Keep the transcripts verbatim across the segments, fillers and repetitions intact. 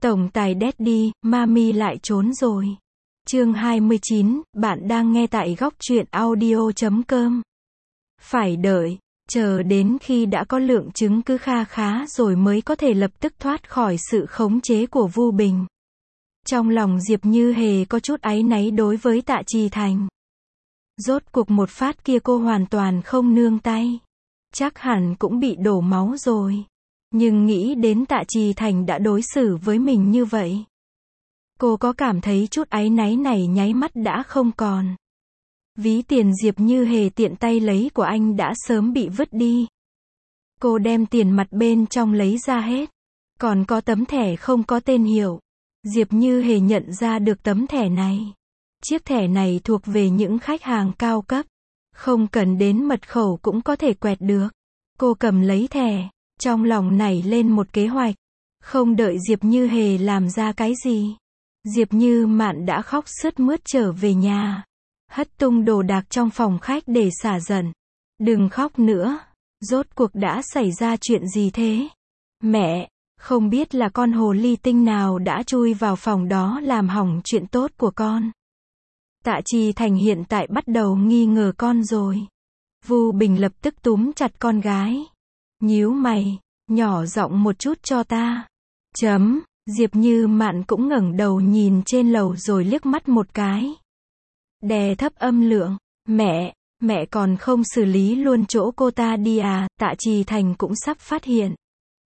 Tổng tài Daddy, Mami lại trốn rồi. Chương hai mươi chín, bạn đang nghe tại góc truyện audio chấm com. Phải đợi, chờ đến khi đã có lượng chứng cứ kha khá rồi mới có thể lập tức thoát khỏi sự khống chế của Vu Bình. Trong lòng Diệp Như Hề có chút áy náy đối với Tạ Trì Thành. Rốt cuộc một phát kia cô hoàn toàn không nương tay. Chắc hẳn cũng bị đổ máu rồi. Nhưng nghĩ đến Tạ Trì Thành đã đối xử với mình như vậy, cô có cảm thấy chút áy náy này nháy mắt đã không còn. Ví tiền Diệp Như Hề tiện tay lấy của anh đã sớm bị vứt đi. Cô đem tiền mặt bên trong lấy ra hết. Còn có tấm thẻ không có tên hiệu. Diệp Như Hề nhận ra được tấm thẻ này. Chiếc thẻ này thuộc về những khách hàng cao cấp. Không cần đến mật khẩu cũng có thể quẹt được. Cô cầm lấy thẻ, trong lòng nảy lên một kế hoạch. Không đợi Diệp Như Hề làm ra cái gì, Diệp Như Mạn đã khóc sướt mướt trở về nhà. Hất tung đồ đạc trong phòng khách để xả giận. Đừng khóc nữa. Rốt cuộc đã xảy ra chuyện gì thế? Mẹ, không biết là con hồ ly tinh nào đã chui vào phòng đó làm hỏng chuyện tốt của con. Tạ Trì Thành hiện tại bắt đầu nghi ngờ con rồi. Vu Bình lập tức túm chặt con gái. Nhíu mày, nhỏ giọng một chút cho ta. Chấm, Diệp Như Mạn cũng ngẩng đầu nhìn trên lầu rồi liếc mắt một cái. Đè thấp âm lượng, mẹ, mẹ còn không xử lý luôn chỗ cô ta đi à, Tạ Trì Thành cũng sắp phát hiện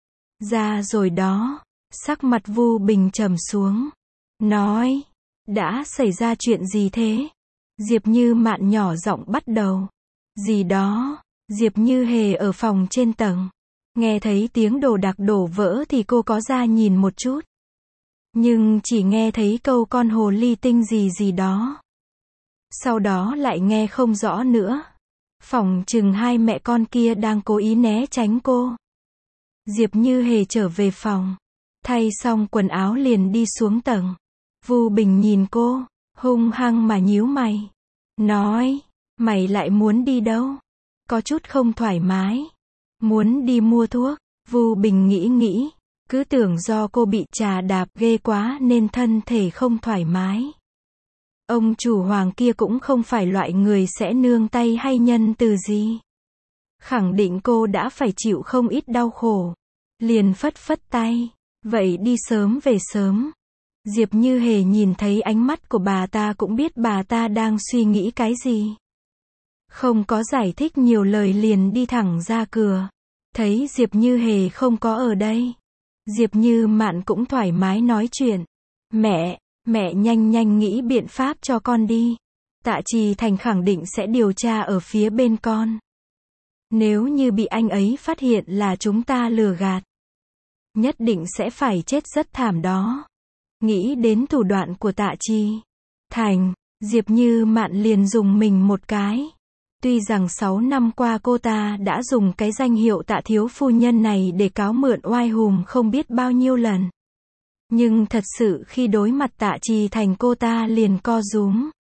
ra rồi đó. Sắc mặt Vu Bình trầm xuống. Nói, đã xảy ra chuyện gì thế? Diệp Như Mạn nhỏ giọng bắt đầu. Gì đó, Diệp Như Hề ở phòng trên tầng. Nghe thấy tiếng đồ đạc đổ vỡ thì cô có ra nhìn một chút. Nhưng chỉ nghe thấy câu con hồ ly tinh gì gì đó. Sau đó lại nghe không rõ nữa. Phỏng chừng hai mẹ con kia đang cố ý né tránh cô. Diệp Như Hề trở về phòng. Thay xong quần áo liền đi xuống tầng. Vu Bình nhìn cô, hung hăng mà nhíu mày. Nói, mày lại muốn đi đâu? Có chút không thoải mái. Muốn đi mua thuốc. Vu Bình nghĩ nghĩ. Cứ tưởng do cô bị trà đạp ghê quá nên thân thể không thoải mái. Ông chủ Hoàng kia cũng không phải loại người sẽ nương tay hay nhân từ gì. Khẳng định cô đã phải chịu không ít đau khổ. Liền phất phất tay. Vậy đi sớm về sớm. Diệp Như Hề nhìn thấy ánh mắt của bà ta cũng biết bà ta đang suy nghĩ cái gì. Không có giải thích nhiều lời liền đi thẳng ra cửa. Thấy Diệp Như Hề không có ở đây, Diệp Như Mạn cũng thoải mái nói chuyện. Mẹ, mẹ nhanh nhanh nghĩ biện pháp cho con đi. Tạ Trì Thành khẳng định sẽ điều tra ở phía bên con. Nếu như bị anh ấy phát hiện là chúng ta lừa gạt, nhất định sẽ phải chết rất thảm đó. Nghĩ đến thủ đoạn của Tạ Trì Thành, Diệp Như Mạn liền dùng mình một cái. Tuy rằng sáu năm qua cô ta đã dùng cái danh hiệu Tạ thiếu phu nhân này để cáo mượn oai hùm không biết bao nhiêu lần. Nhưng thật sự khi đối mặt Tạ Trì Thành cô ta liền co rúm.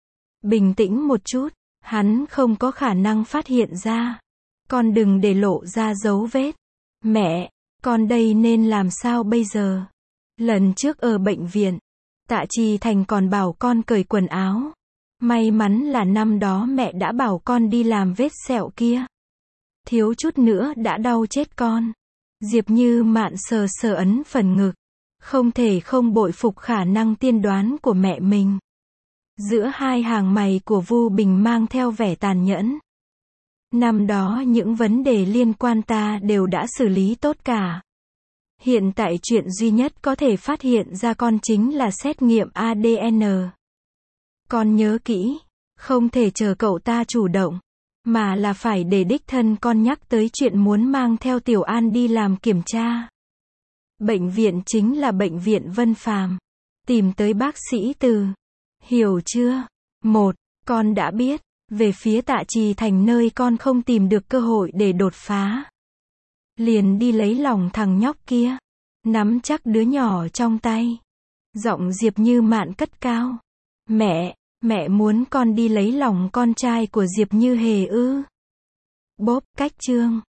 Bình tĩnh một chút, hắn không có khả năng phát hiện ra. Con đừng để lộ ra dấu vết. Mẹ, con đây nên làm sao bây giờ? Lần trước ở bệnh viện, Tạ Trì Thành còn bảo con cởi quần áo. May mắn là năm đó mẹ đã bảo con đi làm vết sẹo kia. Thiếu chút nữa đã đau chết con. Diệp Như Mạn sờ sờ ấn phần ngực. Không thể không bội phục khả năng tiên đoán của mẹ mình. Giữa hai hàng mày của Vu Bình mang theo vẻ tàn nhẫn. Năm đó những vấn đề liên quan ta đều đã xử lý tốt cả. Hiện tại chuyện duy nhất có thể phát hiện ra con chính là xét nghiệm a đê en. Con nhớ kỹ, không thể chờ cậu ta chủ động, mà là phải để đích thân con nhắc tới chuyện muốn mang theo Tiểu An đi làm kiểm tra. Bệnh viện chính là bệnh viện Vân Phàm. Tìm tới bác sĩ Từ. Hiểu chưa? Một, con đã biết, về phía Tạ Trì Thành nơi con không tìm được cơ hội để đột phá. Liền đi lấy lòng thằng nhóc kia. Nắm chắc đứa nhỏ trong tay. Giọng Diệp Như Mạn cất cao. Mẹ, mẹ muốn con đi lấy lòng con trai của Diệp Như Hề ư? Bốp, cách chương.